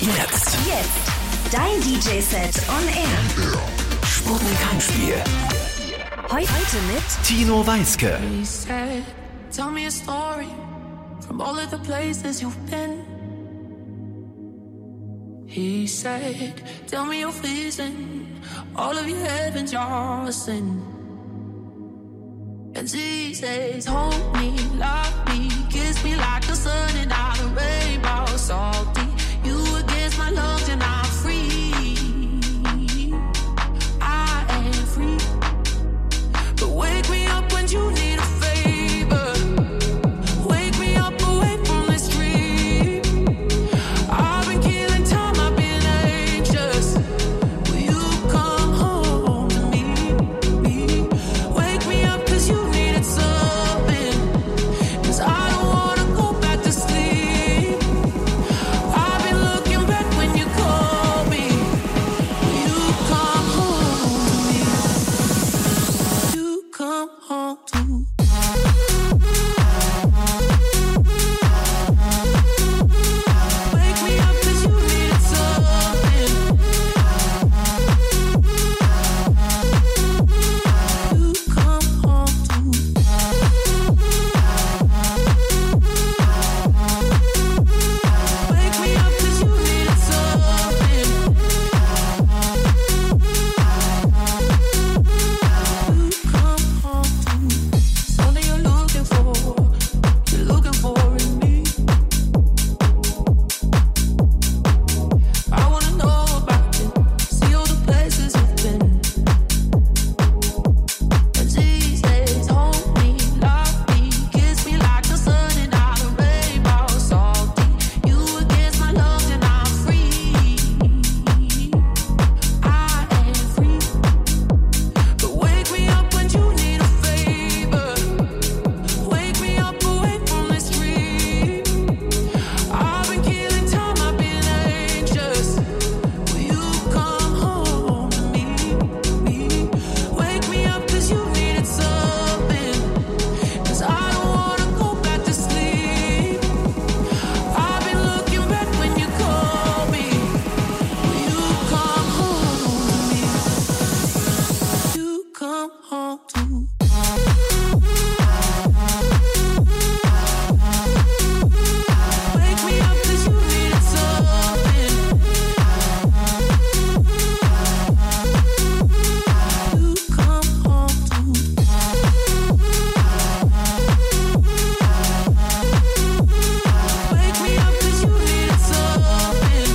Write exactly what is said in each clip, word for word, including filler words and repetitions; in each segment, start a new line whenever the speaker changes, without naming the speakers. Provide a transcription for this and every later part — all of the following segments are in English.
Jetzt.
Jetzt. Dein D J-Set on Air.
Sputnik Heimspiel.
Heute mit
Tino Weiske.
He said, tell me a story from all of the places you've been. He said, tell me your vision, all of your heavens, your sin. And he says, hold me, love me, kiss me like the sun and all the rainbow, salty. You against my lungs and I'm free. I am free. But wake me up when you need a favor. Wake me up away from this dream. I've been killing time, I've been anxious. Will you come home to me? me? Wake me up cause you needed something. Cause I don't wanna go back to sleep. I've been looking back when you call me. Will you come home to me? You come home to me. Wake me up cause you needed something. You come home to me. Wake me up cause you needed something. You come home to me. Something you're looking for, you're looking for in me. I wanna know about it, see all the places you've been. And these days, hold me, love me, kiss me like the sun and all the rainbow, salty. You against my lungs and I'm free. I am free. But wake me up when you need a favor. Wake me up away from this dream. I've been killing time, I've been anxious. Will you come home to me? me? Wake me up cause you needed something. Cause I don't wanna go back to sleep. I've been looking back when you call me. Will you come home to me? You come home to me. Wake me up cause you needed something. You come home to me. Wake me up cause you needed something.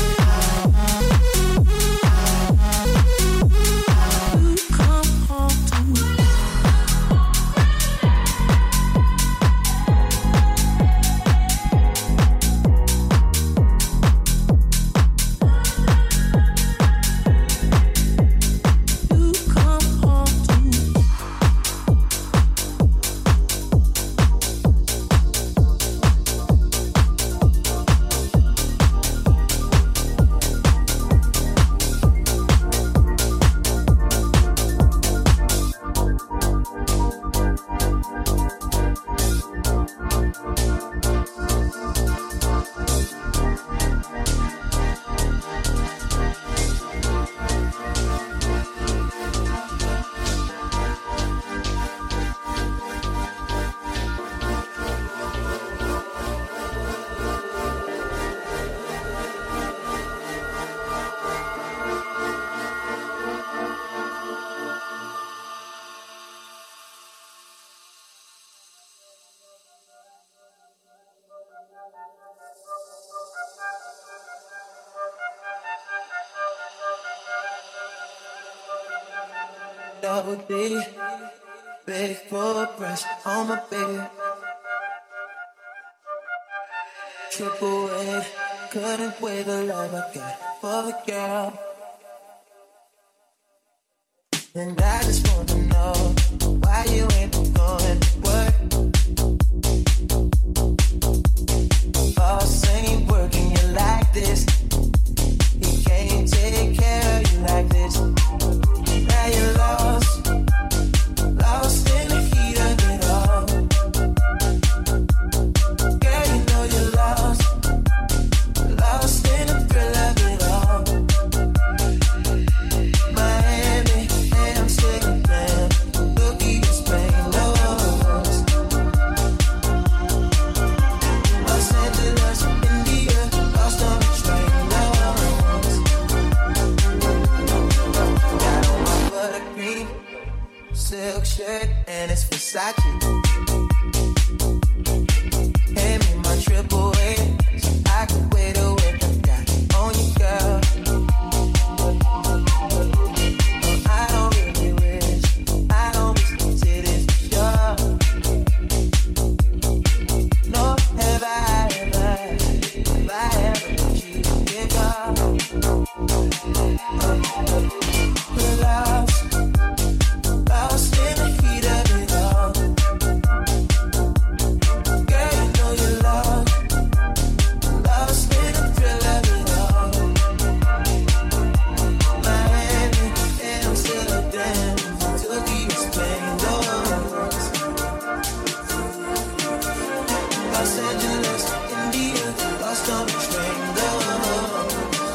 You come home to me. You come home to me.
Double D, big full breast on my bed. Triple A, couldn't wait the love I got for the girl. And I just wanna know why you ain't going to work. Boss ain't working you like this. He can't take care of you like this. Now you're lost, lost in the heat of it all. Girl, you know you're lost, lost in the thrill Versace. Hand me my triple A, so I can wear the work I got on you, girl. Oh, I don't really wish, I don't wish to say this for sure. No, have I ever, have I ever let you get up? We're lost, lost in the heat of it all. Girl, you know you're lost, lost in the thrill of it all. Miami, Amsterdam, Tokyo, Spain, those. Los Angeles, India, lost on the train, those.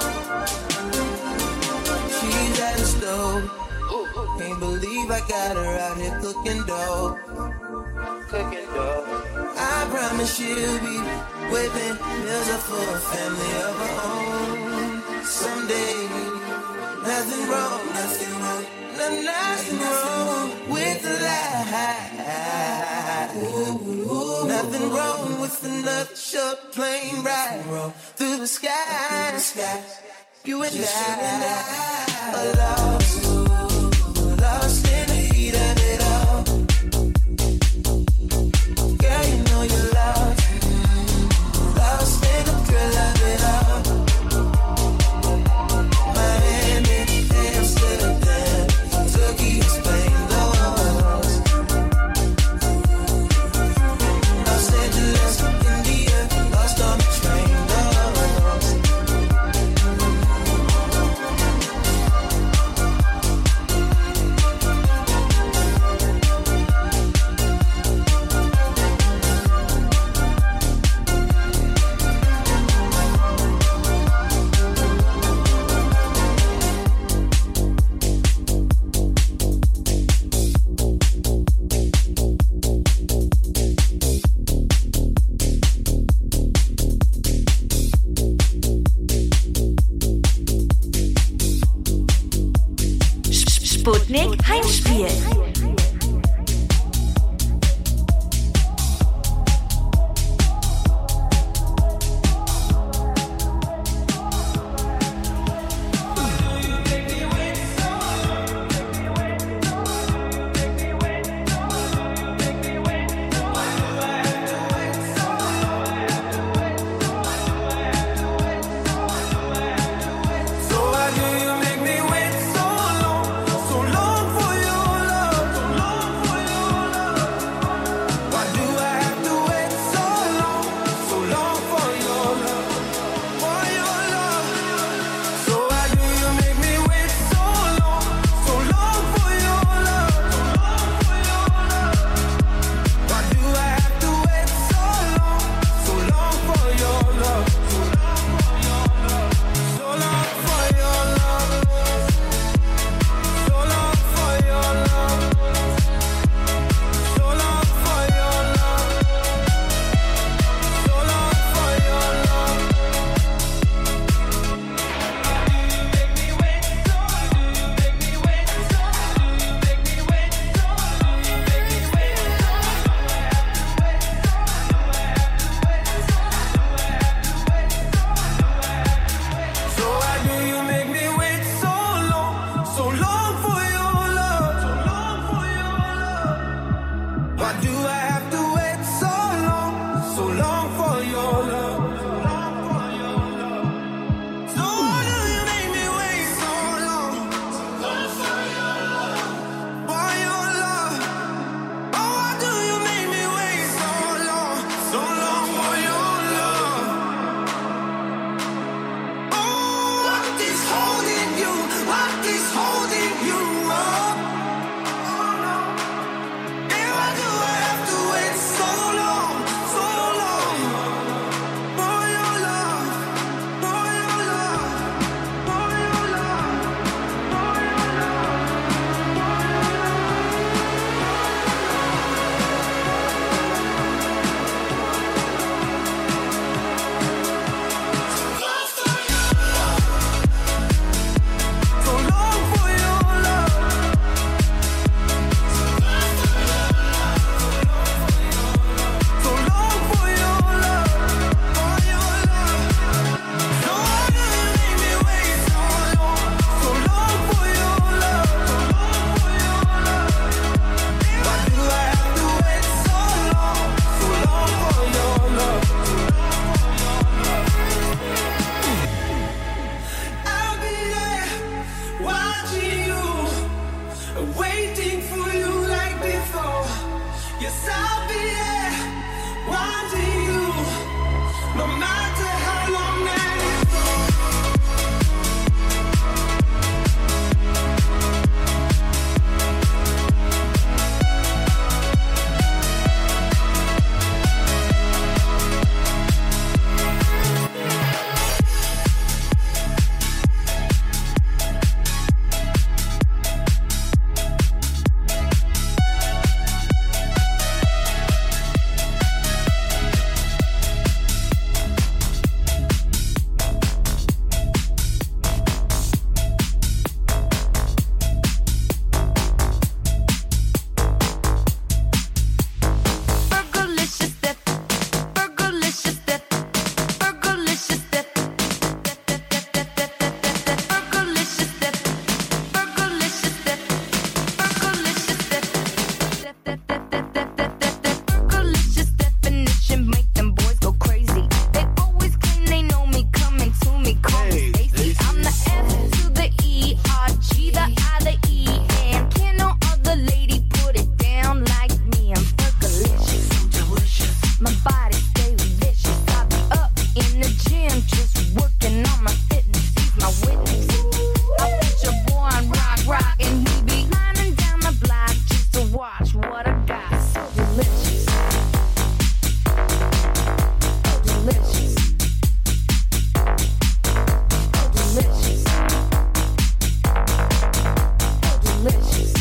She's at the stove. Can't believe I got her out here cooking dough. Cooking dough. I promise she'll be whipping meals up for a family of her own. Someday, nothing wrong, nothing wrong, no, nothing wrong with the life. Ooh, nothing wrong with another short plane ride through the sky. You and I are lost, lost in the heat of it all. Girl, you know you're lost, lost in the thrill of it all. Miami, Amsterdam, Tokyo, Spain, those. Los Angeles, India, lost on the train, those.
Sputnik Heimspiel.
So long
call me Stacy. I'm the F to the E, R, G, the I, the E, and can no other lady put it down like me. I'm Fergalicious, delicious. My body stay vicious. I be up in the gym just working on my fitness. He's my witness. I put your boy on rock, rock, and he be lining down the block just to watch what I got. So delicious, so delicious, so delicious, so delicious.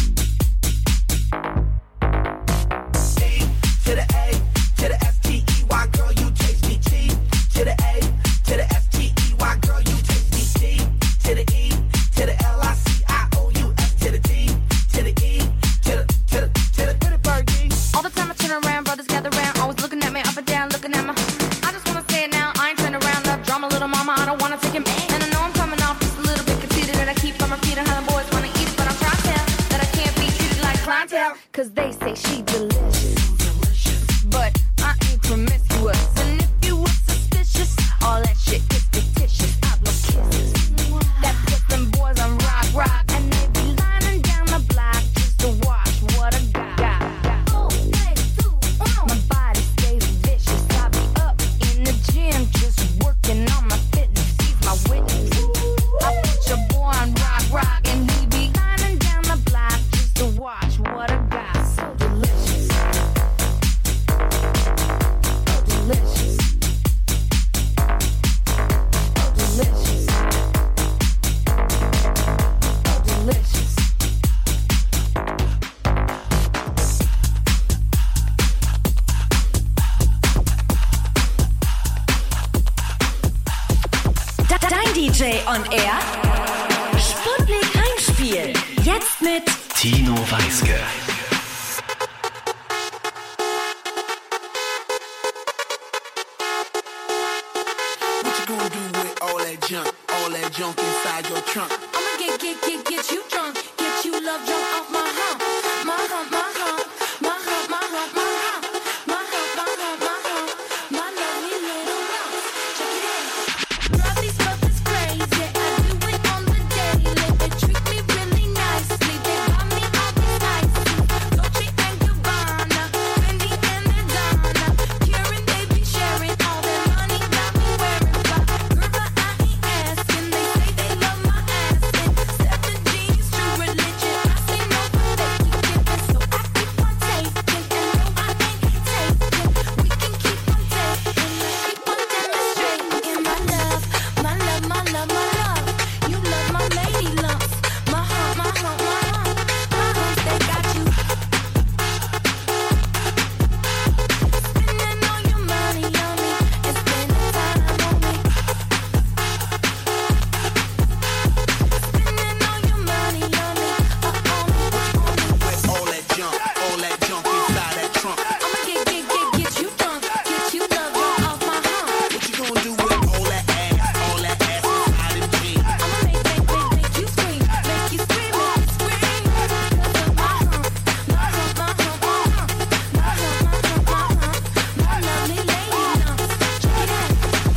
E to the A, to the S T E Y, girl, you taste me. T to the A, to the S T E Y, girl, you taste me. T to the E, to the L I C I O U S, to the D, to the E, to the, to the, to the, to the Fergie.
All the time I turn around, brothers gather round, always looking at me up and down, looking at me. I just wanna say it now, I ain't turning around, love drama, little mama, I don't wanna take him. And I know I'm coming off just a little bit conceited, and I keep on repeating how the boys wanna eat it, but I'm trying to tell that I can't be treated like clientele, cause they say she delicious, but I ain't promiscuous. And if you were suspicious, all that shit is fictitious. I blow kisses that put them boys on rock, rock, and they be lining down the block just to watch what I got. got, got. My body stays vicious. I be up in the gym just working on my fitness. He's my witness. I put your boy on rock, rock, and he be lining down the block just to watch what I got. So delicious, so delicious, so delicious, so delicious.
Dein D J on Air. Sputnik Heimspiel. Jetzt mit
Tino Weiske.
What you gonna do with all that junk, all that junk inside your trunk?
I'ma get, get, get, get you drunk, get you love drunk off my hump, my hump, my hump, my hump, my hump, my hump, my hump, my hump, my hump, my lovely little hump. Check it out. Girl, these love is crazy. I do it on the daily. They treat me really nicely. They buy me all these ices, Dolce and Gabbana, Fendi and Madonna. Karen, they be sharing all their money, got me wearing fly. Girl, but I ain't asking. They say they love my ass. And seven G's true religion. I say no, but they keep giving, so I keep on taking. And no, I ain't taking. We can keep on taking. Keep on demonstrating my love, my love, my love, my love. You love my lady lumps, my hump, my hump, my hump, my humps. They got you spending all your money on me and spending time on me. Spending all your money on me, uh, on me, on me.
With all that junk, all that junk inside that trunk.
I'ma get, get, get, get you drunk, get you love drunk off my hump.
What you gonna do with all that ass, all that ass inside them jeans?
I'ma make, make, make, make you scream, make you scream, make you scream. Cause of my hump, my hump, my hump, my hump, my hump, my hump, my hump, my lovely lady lumps. Check it out.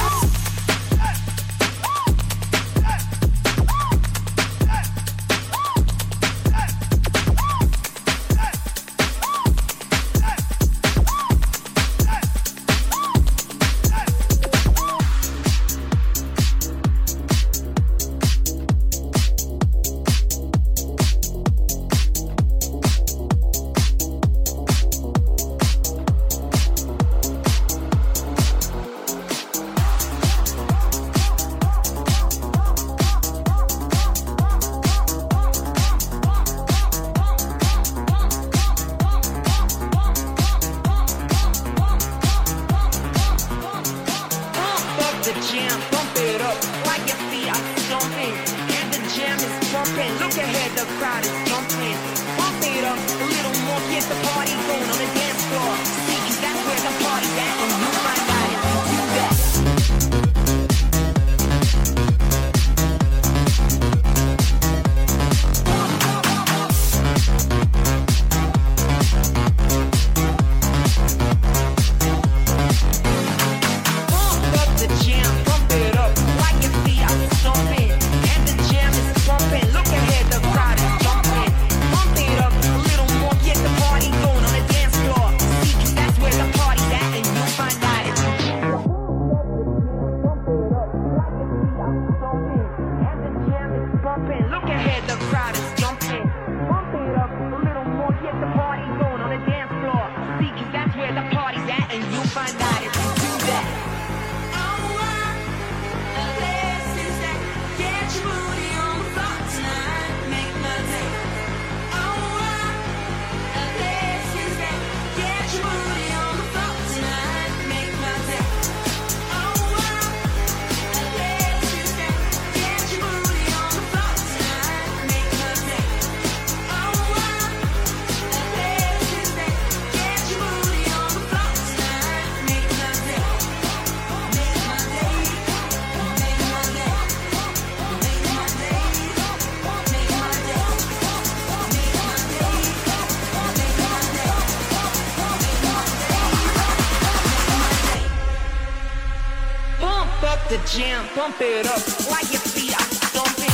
Pump up the jam, bump it up like your feet are stomping. And the jam is pumping. Look ahead, the crowd is jumping. Pump it up a little more, get the party going on the dance floor. See, that's where the party's at, and you find out if you do that. Pump up the jam, bump it up like your feet are jam, bump it up like your feet are stomping.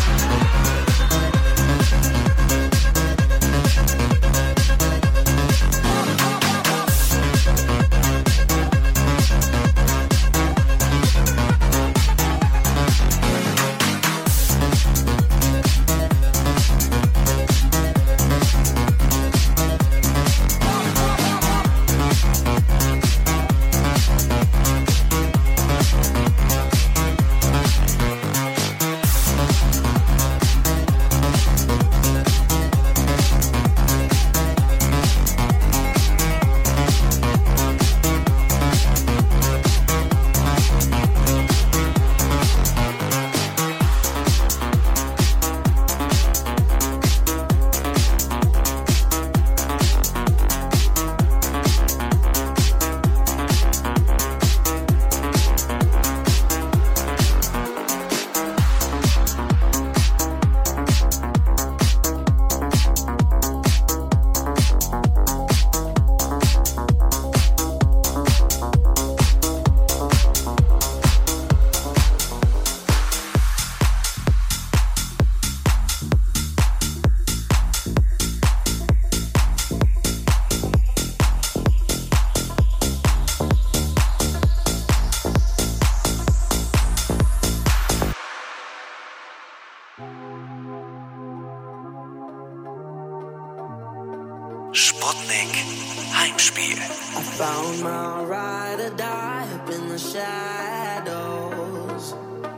Sputnik Heimspiel.
I found my ride or die up in the shadows.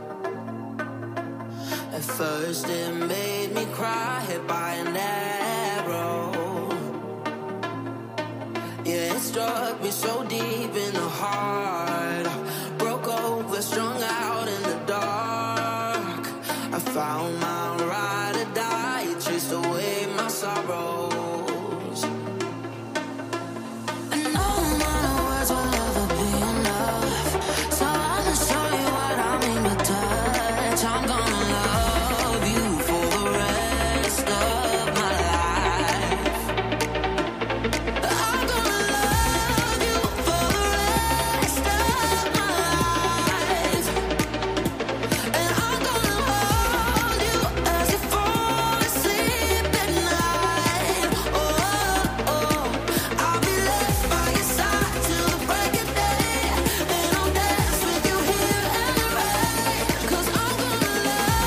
At first it made me cry, hit by an arrow. Yeah, it struck me so deep in the heart. Broke over, strung out in the dark. I found my ride or die, it chased away my sorrow.
Cause I'm gonna love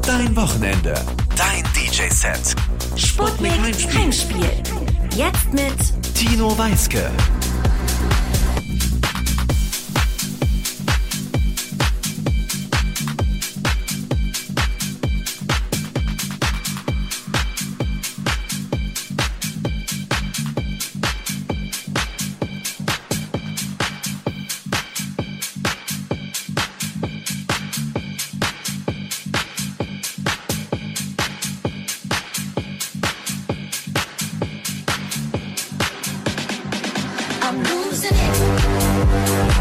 Dein Wochenende. Dein D J-Set.
Sputnik
Heimspiel.
Heimspiel. Jetzt mit
Tino Weiske.
I'm losing it.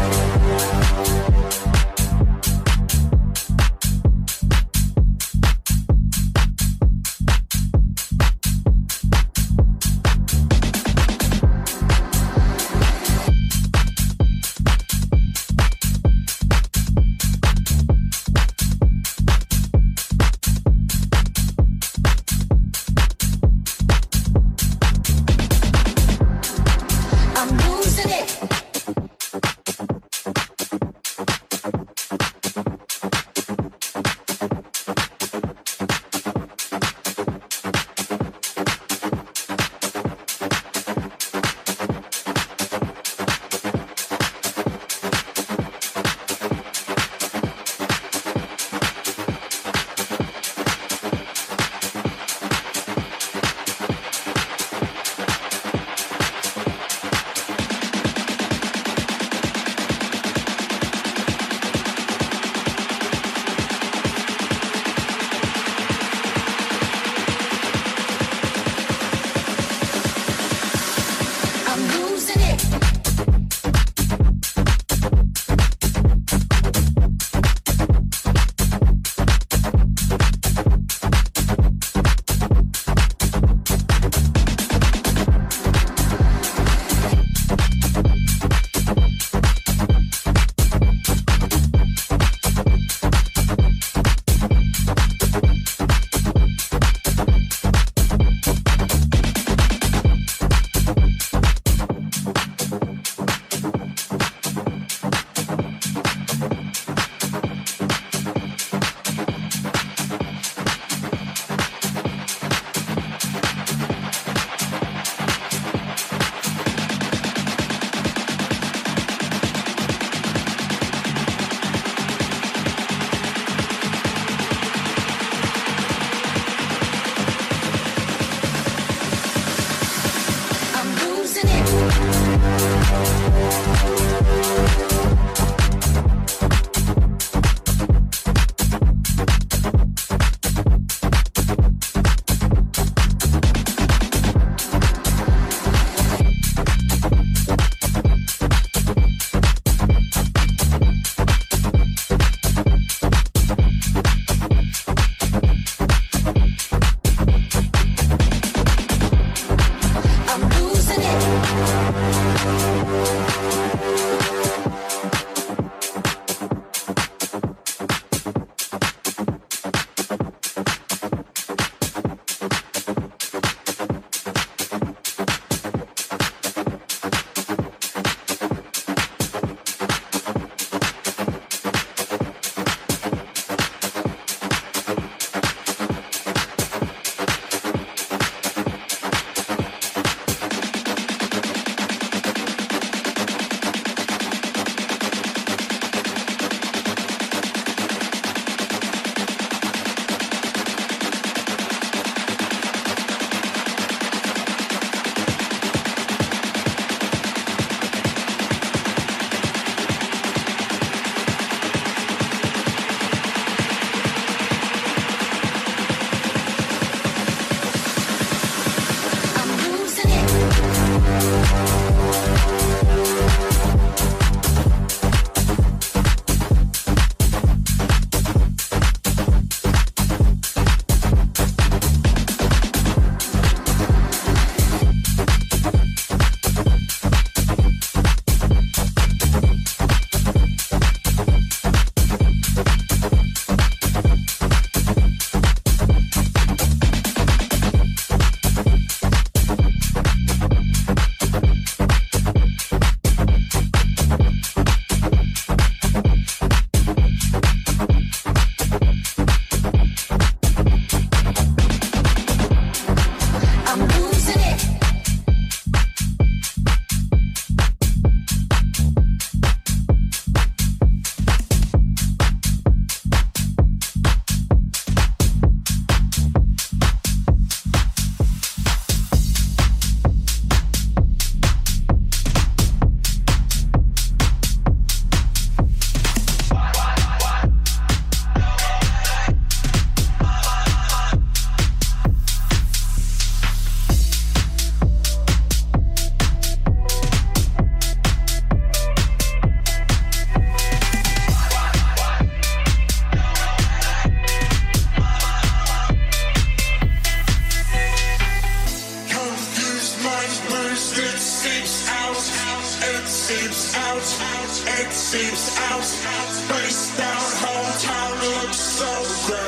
I'm losing it. I'm losing it. I'm losing it. I'm losing it.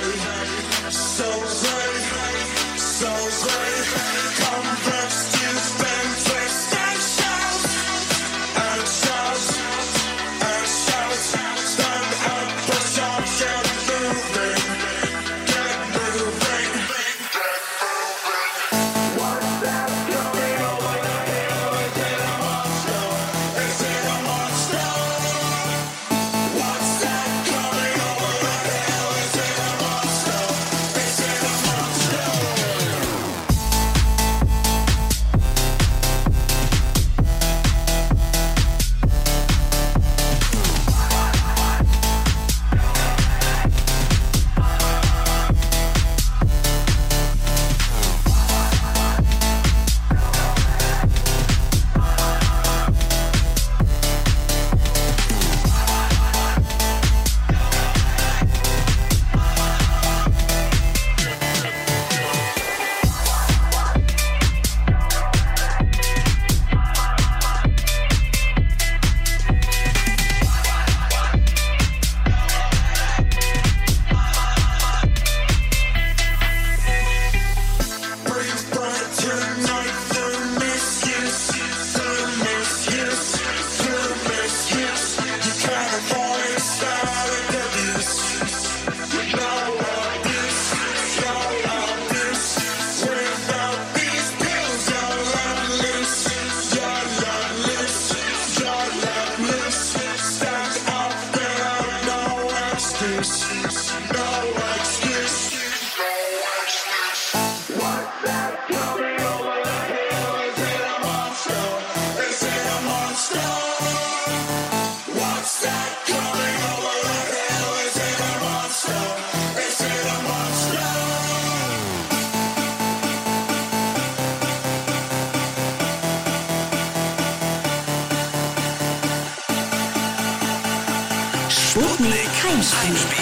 Sputnik Heimspiel.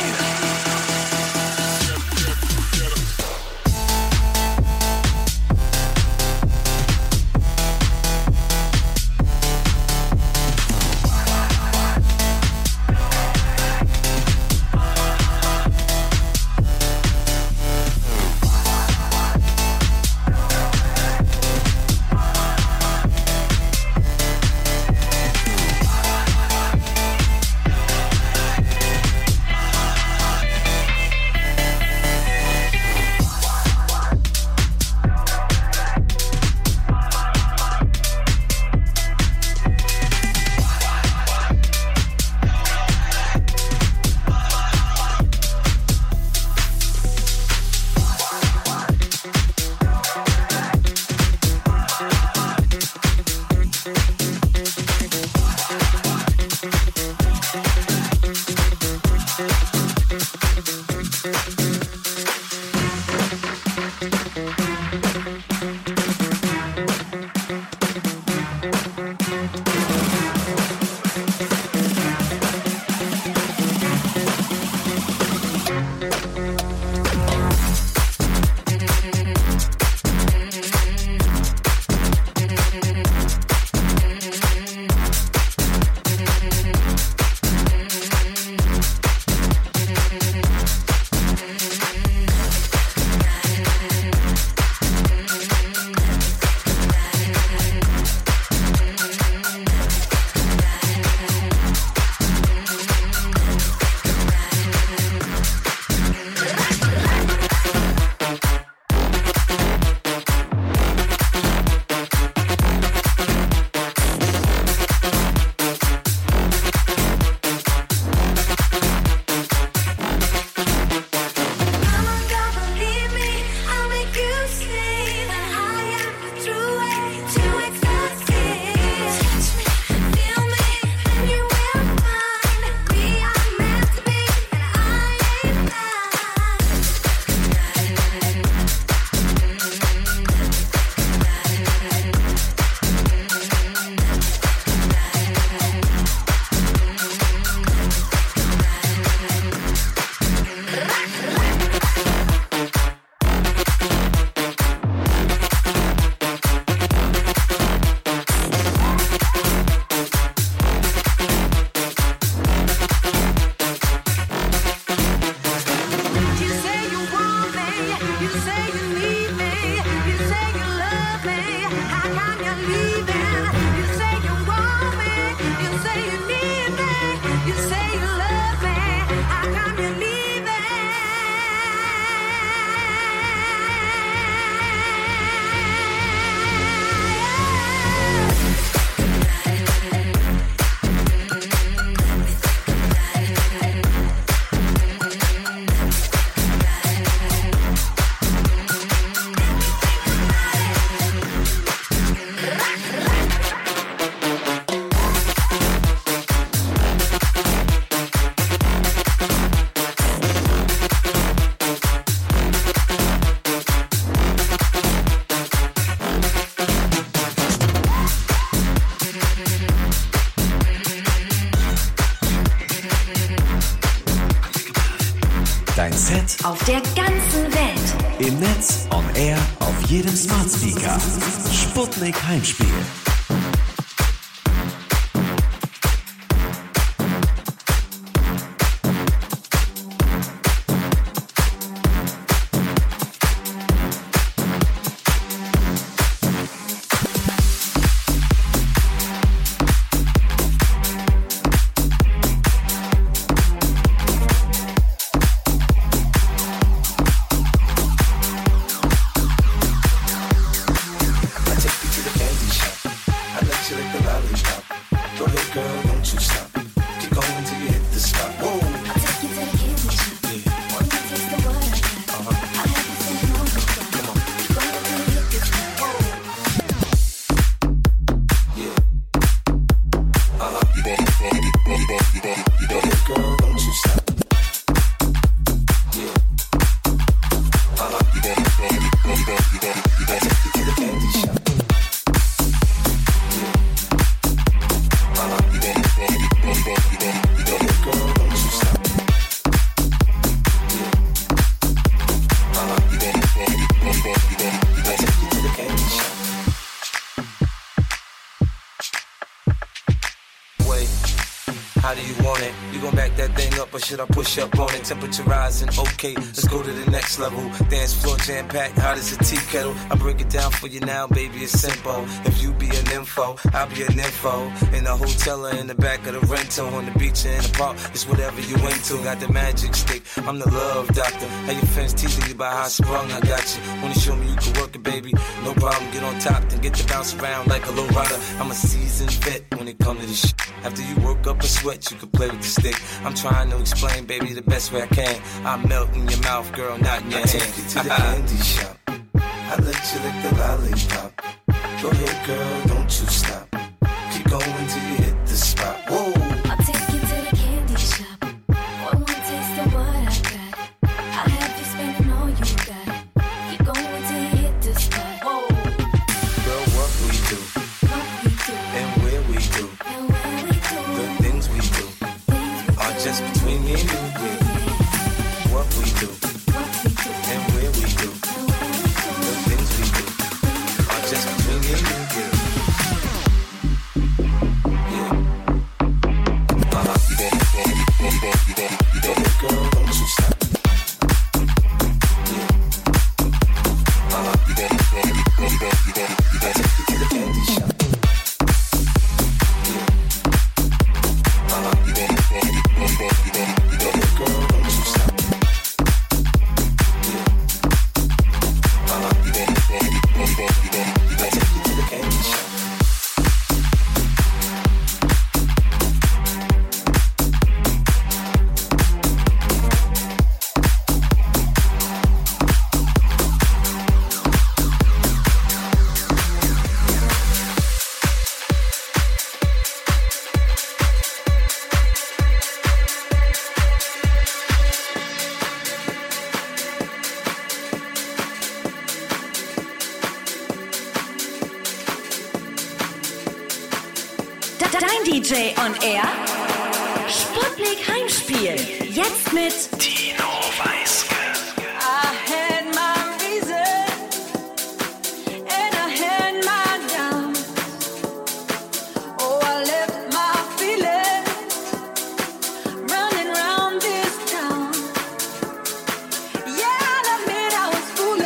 Dein Set
auf der ganzen Welt.
Im Netz, on air, auf jedem Smart Speaker. Sputnik Heimspiel.
Should I push up on it? Temperature rising, okay, let's go to the next level. Dance floor jam packed, hot as a tea kettle. I break it down for you now, baby, it's simple. If you be an info, I'll be an info. In the hotel or in the back of the rental, on the beach or in the park, it's whatever you into. Got the magic stick, I'm the love doctor. How your fans teasing you about how I sprung, I got you. Wanna show me you can work it, baby? No problem, get on top, then get to bounce around like a low rider. I'm a seasoned vet when it comes to this shit. After you work up a sweat, you can play with the stick. I'm trying to explain, baby, the best way I can. I melt in your mouth, girl, not in your
I
hand.
take you to the candy shop. I let you lick the lollipop. Go ahead, girl, don't you stop. Keep going till you hit the spot. Whoa.
I'll take you to the candy shop. One more taste of what I got. I'll have you spending all you got. Keep going till you hit the spot. Whoa.
Girl, what we do,
What we do,
and where we do,
and where we do,
the things we do,
things we
are just between me and you. Yeah. What we do,
what we do,
and where we do,
and where we do.
the things we do, are just between me and you. Yeah. Yeah. Uh-huh. Go ahead, girl, don't you stop. Yeah. Uh-huh. I take you to the candy shop. Yeah. Uh-huh. Go ahead, girl, don't you stop. Yeah. Uh-huh. I take you to the candy shop.
Dein D J on Air. Sputnik Heimspiel. Jetzt mit
Tino Weiske.
I had my reason and I had my doubts. Oh, I left my feelings running round this town. Yeah, I admit I was foolish.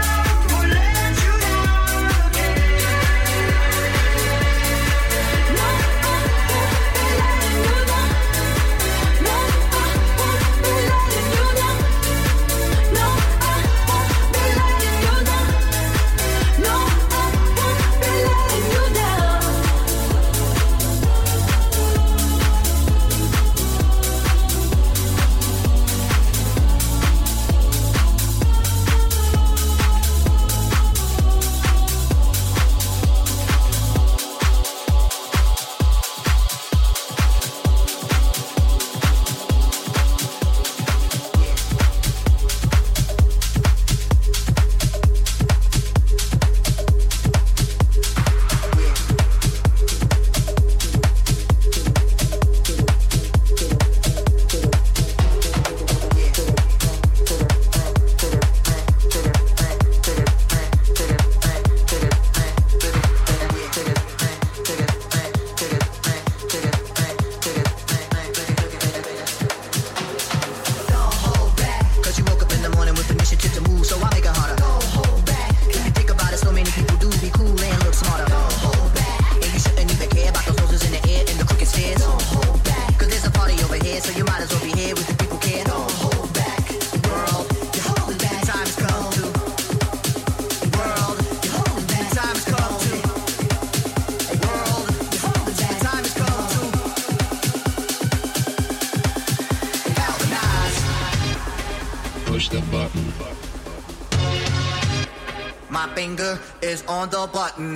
My finger is on the button.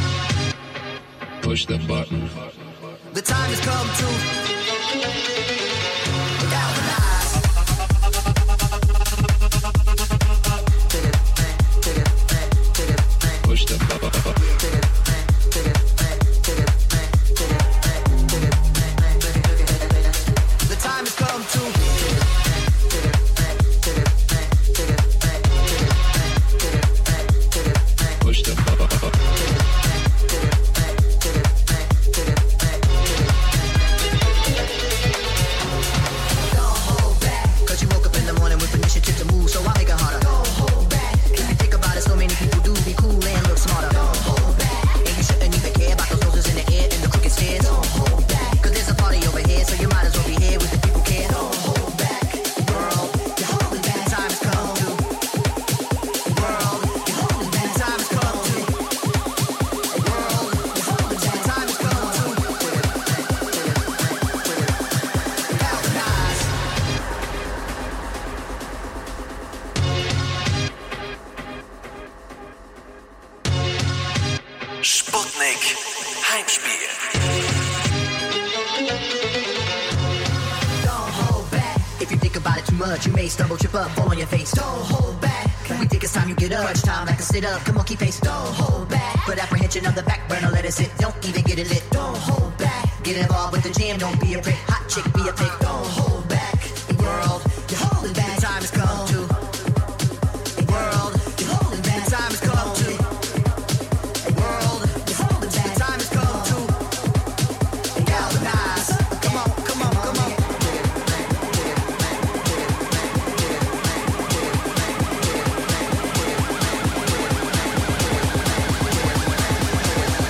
Push the button.
The time has come to galvanize.
Push the button.
The time has come to
push the button.
Sputnik Heimspiel.
Don't hold back. If you think about it too much, you may stumble, trip up, fall on your face. Don't hold back. We think it's time you get up. Crunch time like a sit up. Come on, keep pace. Don't hold back. Put apprehension on the back burner, let it sit. Don't even get it lit. Don't hold back. Get involved with the jam, don't be a prick. Hot chick, be a pick. Don't hold back. World, you're holding back. The time has come to. World, you're holding back. The time has come to. World, you're holding back. The time has come to. Galvanize. Come on, come on, come on.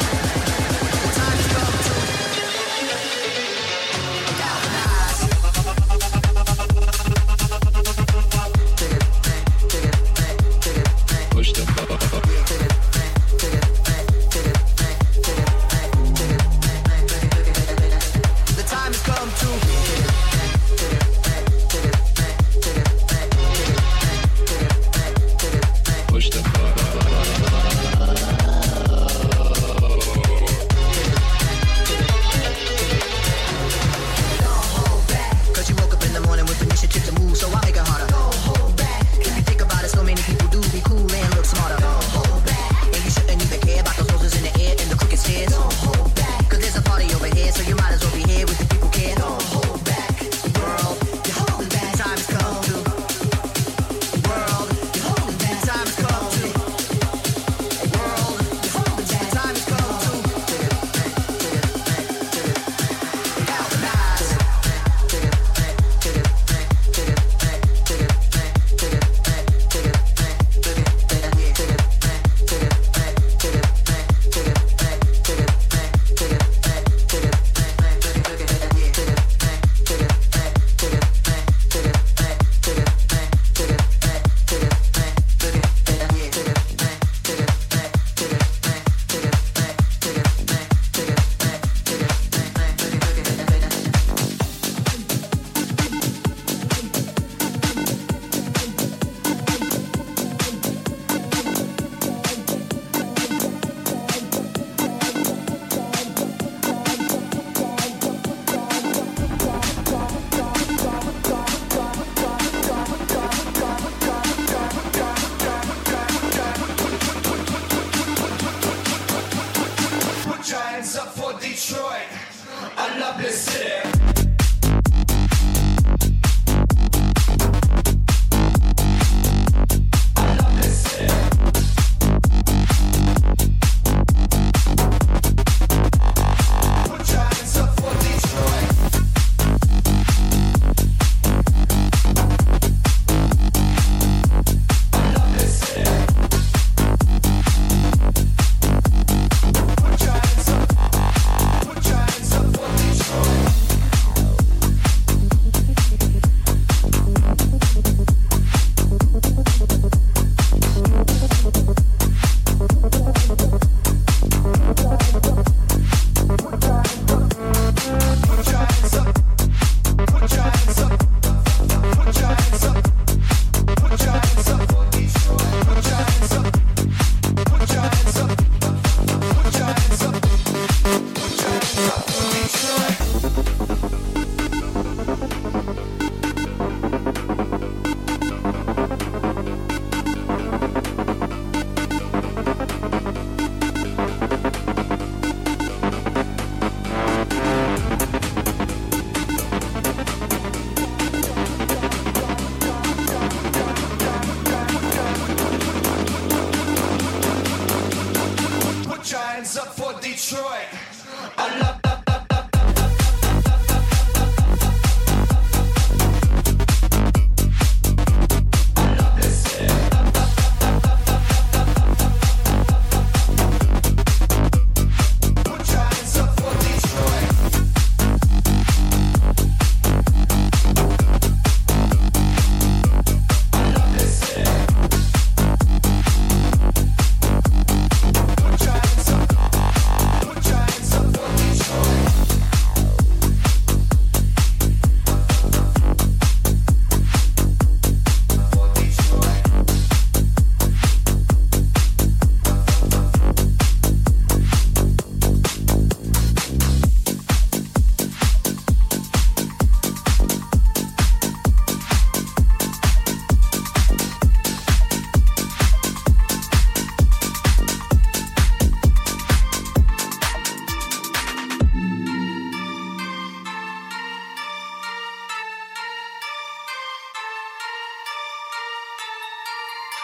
The time has come to. Galvanize.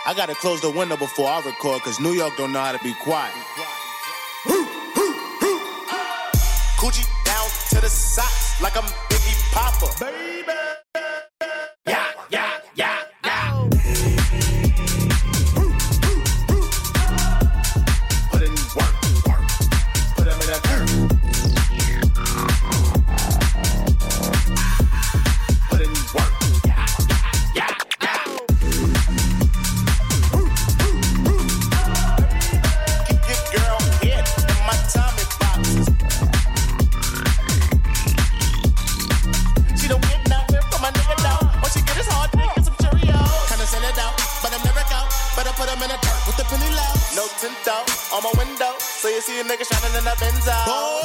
I gotta close the window before I record, cause New York don't know how to be quiet. Coochie down to the socks like I'm Biggie Papa. Baby. Yeah, yeah, yeah, yeah. Put in work, work. Put them in a dirt. Put in work. Yeah, yeah, yeah, yeah. Keep your girl head in my Tommy boxes. She don't get nothing from my nigga though. All she get is hard dick and some Cheerios. Kinda send it out, but I'm never go. Better put them in a dirt with the penny low. No tint though, on my window. So you see a nigga shining in a Benzo.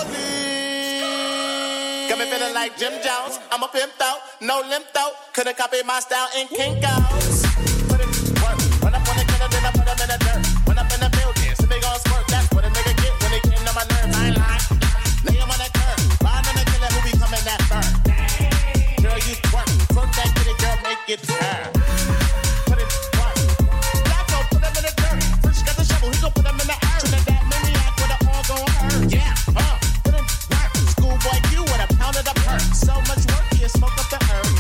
Holy. Got me feeling like Jim Jones. I'm a pimp though, no limp though. Couldn't copy my style in Kinko's. Put it work. Run up on the killer, then I put them in the dirt. Run up in the building, so they gon' squirt. That's what a nigga get when they get into my nerves. I ain't lying. Lay him on that curb. Ride on the killer who be coming that burn. Girl, you twerk. Twerk that kitty, girl, make it turn. Put it work. Blacko, put them in the dirt. Fresh got the shovel, he gon' put them in the earth. Trinidad maniac with it all gon' hurt. Yeah, huh. Put it work. Schoolboy Q with a pound of the perk. So much work, you smoke up the earth.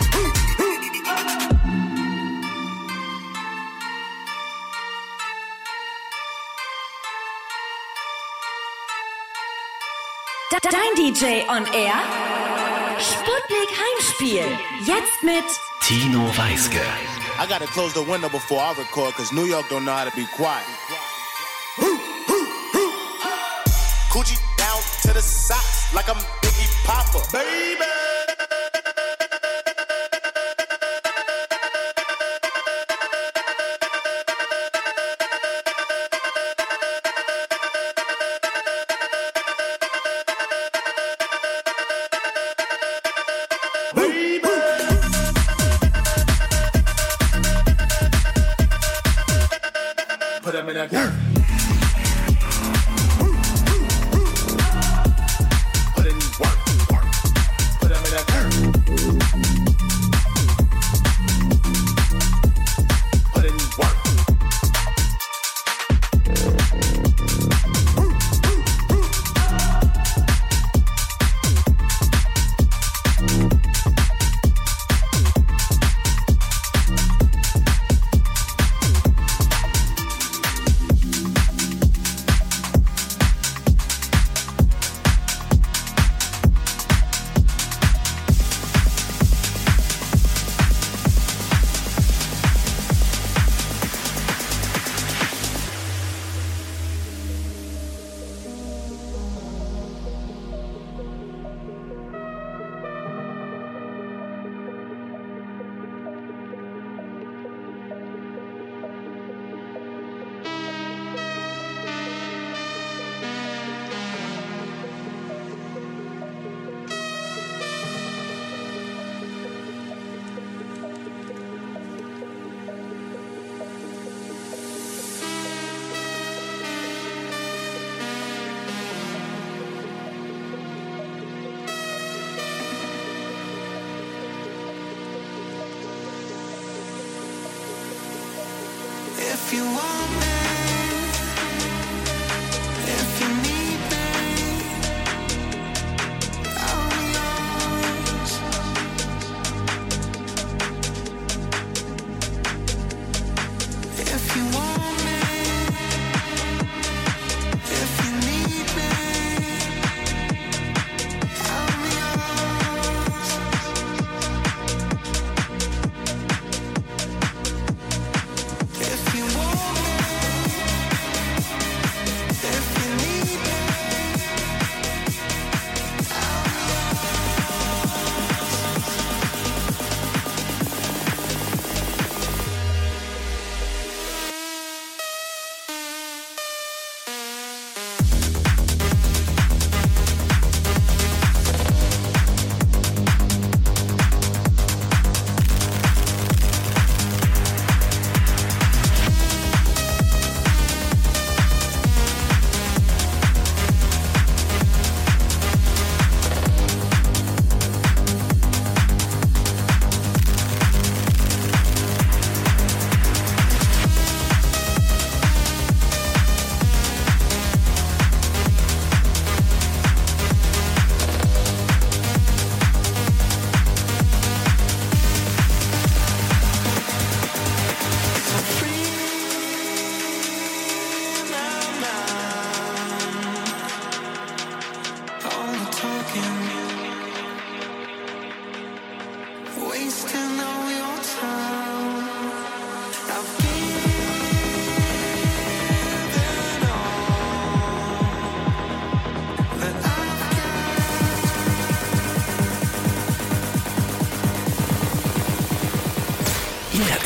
Dein D J on Air. Sputnik Heimspiel. Jetzt mit
Tino Weiske.
I gotta close the window before I record, cause New York don't know how to be quiet. Coochie down to the socks like I'm Biggie Papa. Baby. Put them in a dirt. Put in work, work. Put them in a dirt. Put in work.
If you want me, if you need me, I'll be yours. If you want me, if you need me, I'll be yours. If you want me.
Jetzt